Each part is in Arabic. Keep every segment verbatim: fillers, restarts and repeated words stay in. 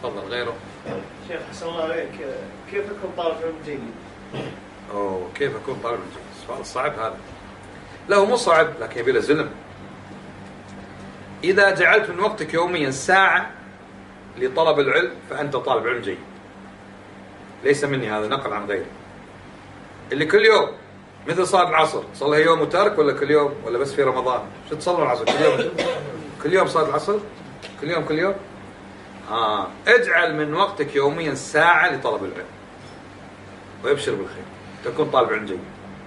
تفضل. غيره. شيخ حسن الله عليك، كيف أكون طالب علم جيد؟ أوه كيف أكون طالب علم جيد؟ سؤال صعب هذا. لا هو مو صعب لكن يبي له زلم. إذا جعلت من وقتك يوميا ساعة لطلب العلم فأنت طالب علم جيد. ليس مني هذا، نقل عن غيري. اللي كل يوم مثل صلاة العصر صلها يوم وترك، ولا كل يوم، ولا بس في رمضان؟ شو تصلوا العصر كل يوم؟ كل يوم صلاة العصر؟ كل يوم كل يوم؟ آه اجعل من وقتك يوميا ساعة لطلب العلم ويبشر بالخير، تكون طالب علم جيد.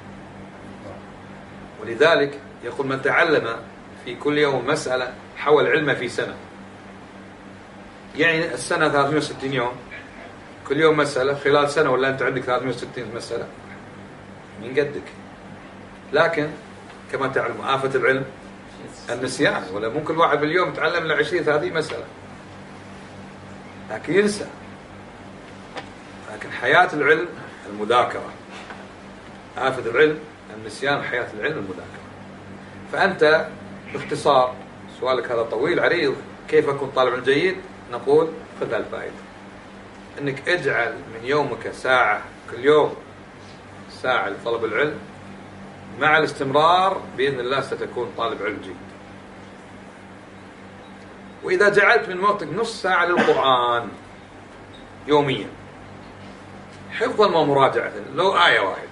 ولذلك يقول من تعلم في كل يوم مسألة حول علمه في سنة. يعني السنة ثلاثمئة وستين يوم، كل يوم مسألة، خلال سنة ولا أنت عندك ثلاثمئة وستين مسألة من قدك. لكن كما تعلم آفة العلم النسيان، ولا ممكن الواحد باليوم يتعلم له عشرين ثلاثين مسألة لكن ينسى. لكن حياة العلم المذاكرة، آفة العلم النسيان، حياة العلم المذاكرة. فأنت باختصار سؤالك هذا طويل عريض، كيف أكون طالب علم جيد؟ نقول خذ الفائدة، أنك اجعل من يومك ساعة كل يوم، ساعة لطلب العلم، مع الاستمرار بإذن الله ستكون طالب علم جيد. وإذا جعلت من وقتك نص ساعة للقرآن يوميا حفظا ومراجعة، لو آية واحدة،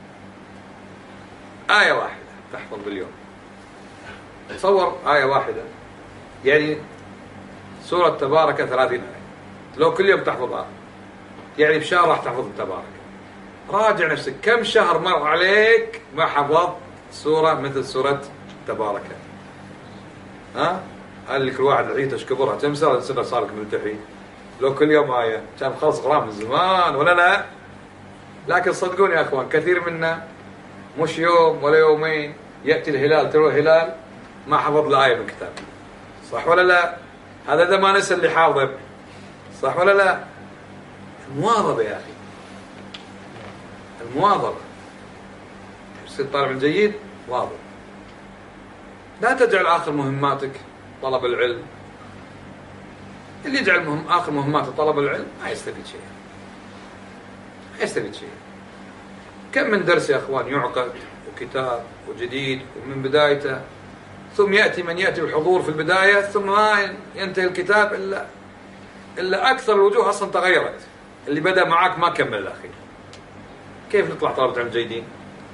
آية واحدة تحفظ باليوم. تصور آية واحدة يعني سورة تبارك ثلاثين آية، لو كل يوم تحفظها يعني بشهر راح تحفظ تبارك. راجع نفسك كم شهر مر عليك ما حفظت سورة مثل سورة تبارك؟ ها؟ قال لك الواحد عيتش كبرها تمسى سنة صار لك ملتحي. لو كل يوم آية كان خلص قرآن من زمان ولا لا؟ لكن صدقوني يا أخوان كثير منا مش يوم ولا يومين يأتي الهلال ترى الهلال ما حفظ له آية من كتاب. صح ولا لا؟ هذا إذا ما نسى اللي حاضر. صح ولا لا؟ المواظبة يا أخي، المواظبة. تصير طالب جيد واظب. لا تجعل آخر مهماتك طلب العلم. اللي يجعل مهم آخر مهماته طلب العلم ما يستفيد شيء، ما يستفيد شيء. كم من درس يا أخوان يعقد وكتاب وجديد ومن بدايته، ثم يأتي من يأتي بالحضور في البداية ثم ما ينتهي الكتاب إلا إلا أكثر الوجوه أصلا تغيرت. اللي بدأ معاك ما كمل الأخير. كيف نطلع طلبة علم جيدين؟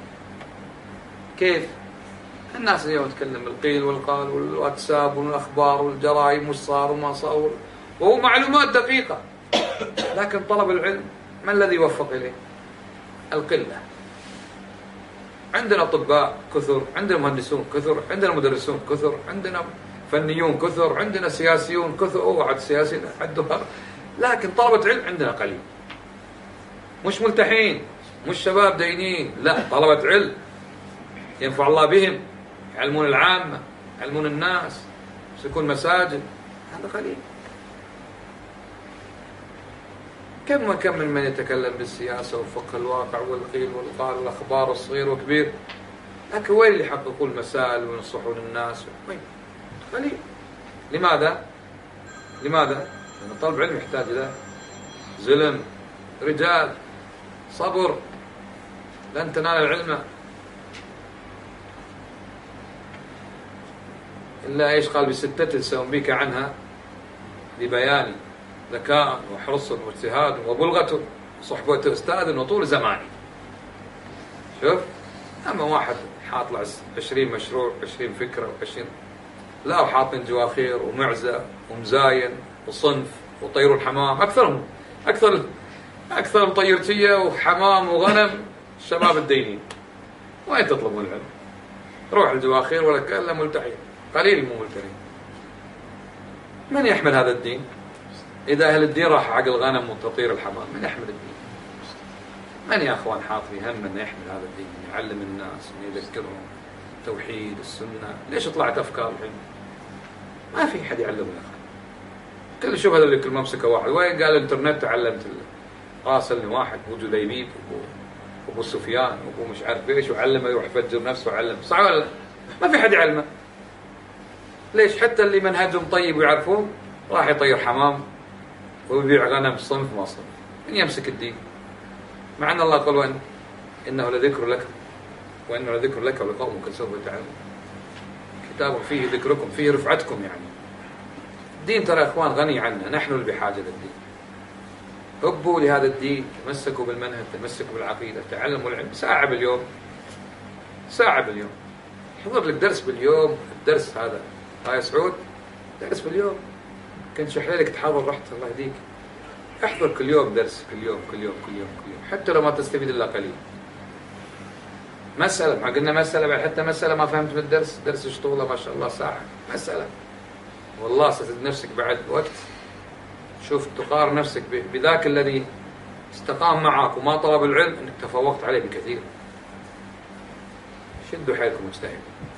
كيف؟ الناس اليوم تتكلم القيل والقال والواتساب والأخبار والجرائم والصار وما صار، وهو معلومات دقيقة. لكن طلب العلم ما الذي يوفق إليه؟ القلة. عندنا أطباء كثر، عندنا مهندسون كثر، عندنا مدرسون كثر، عندنا فنيون كثر، عندنا سياسيون كثر. أوه عد سياسيين عدهم، لكن طلبة علم عندنا قليل. مش ملتحين، مش شباب دينين، لا، طلبة علم ينفع الله بهم، يعلمون العامة، يعلمون الناس، يسكون مساجد. هذا قليل. كم وكم من من يتكلم بالسياسة وفقه الواقع والقيل والقال والأخبار الصغير وكبير، لكن وين اللي يحققون المسائل وينصحون الناس؟ وين؟ قليل. لماذا؟ لماذا؟ لأن طالب العلم يحتاج إلى زلم، رجال، صبر. لن تنال العلم إلا إيش قال بستة سأنبيك عنها لبيان ذكاء وحرص واجتهاد وبلغة صحبة أستاذ وطول زماني. شوف، أما واحد حاط له عشرين مشروع، عشرين فكرة، وعشرين لا، وحاطين جواخير ومعزة ومزاين وصنف وطير الحمام. أكثرهم أكثر أكثر طيرتية وحمام وغنم الشباب الدينين. وين تطلبون العلم؟ روح الجواخير ولا كلا ملتحين، قليل مو ملتحين. من يحمل هذا الدين؟ إذا أهل الدين راح عقل غنم وتطير الحمام، من يحمل الدين؟ من يا أخوان حاط في هم أن يحمل هذا الدين، يعلم الناس ويذكرهم توحيد السنة؟ ليش طلعت أفكار الحين؟ ما في حد يعلمه يا أخي. كل شوف هذا اللي كل ما مسكه واحد، وين قال الإنترنت تعلمت؟ راسلني واحد أبو جليبيب وأبو أبو سفيان وأبو مش عارف إيش، وعلمه يروح يفجر نفسه وعلم. صح ولا لا؟ ما في حد يعلمه. ليش؟ حتى اللي منهجهم طيب ويعرفون راح يطير حمام ويبيع غنم صنف ما صنف، من يمسك الدين؟ مع أن الله قال وإن إنه لذكر لك وإنه لذكر لك ولقومك سوف تعلمون. كتاب فيه ذكركم، فيه رفعتكم. يعني الدين ترى يا إخوان غني عنا، نحن اللي بحاجة للدين. هبوا لهذا الدين، تمسكوا بالمنهج، تمسكوا بالعقيدة، تعلموا العلم. ساعة باليوم، ساعة باليوم، حضر لك درس باليوم. الدرس هذا ها يا سعود، درس باليوم. كنت شحليلك تحاضر رحت، الله يهديك. احضر كل يوم درس، كل يوم كل يوم كل يوم كل يوم، حتى لو ما تستفيد إلا قليل. مسألة، ما قلنا مسألة بعد، حتى مسألة ما فهمت من الدرس، درس شطولة ما شاء الله ساعة، مسألة والله ستجد نفسك بعد وقت، شوف تقارن نفسك بذاك الذي استقام معك وما طلب العلم، انك تفوقت عليه بكثير. شدوا حيلكم مجتهدين.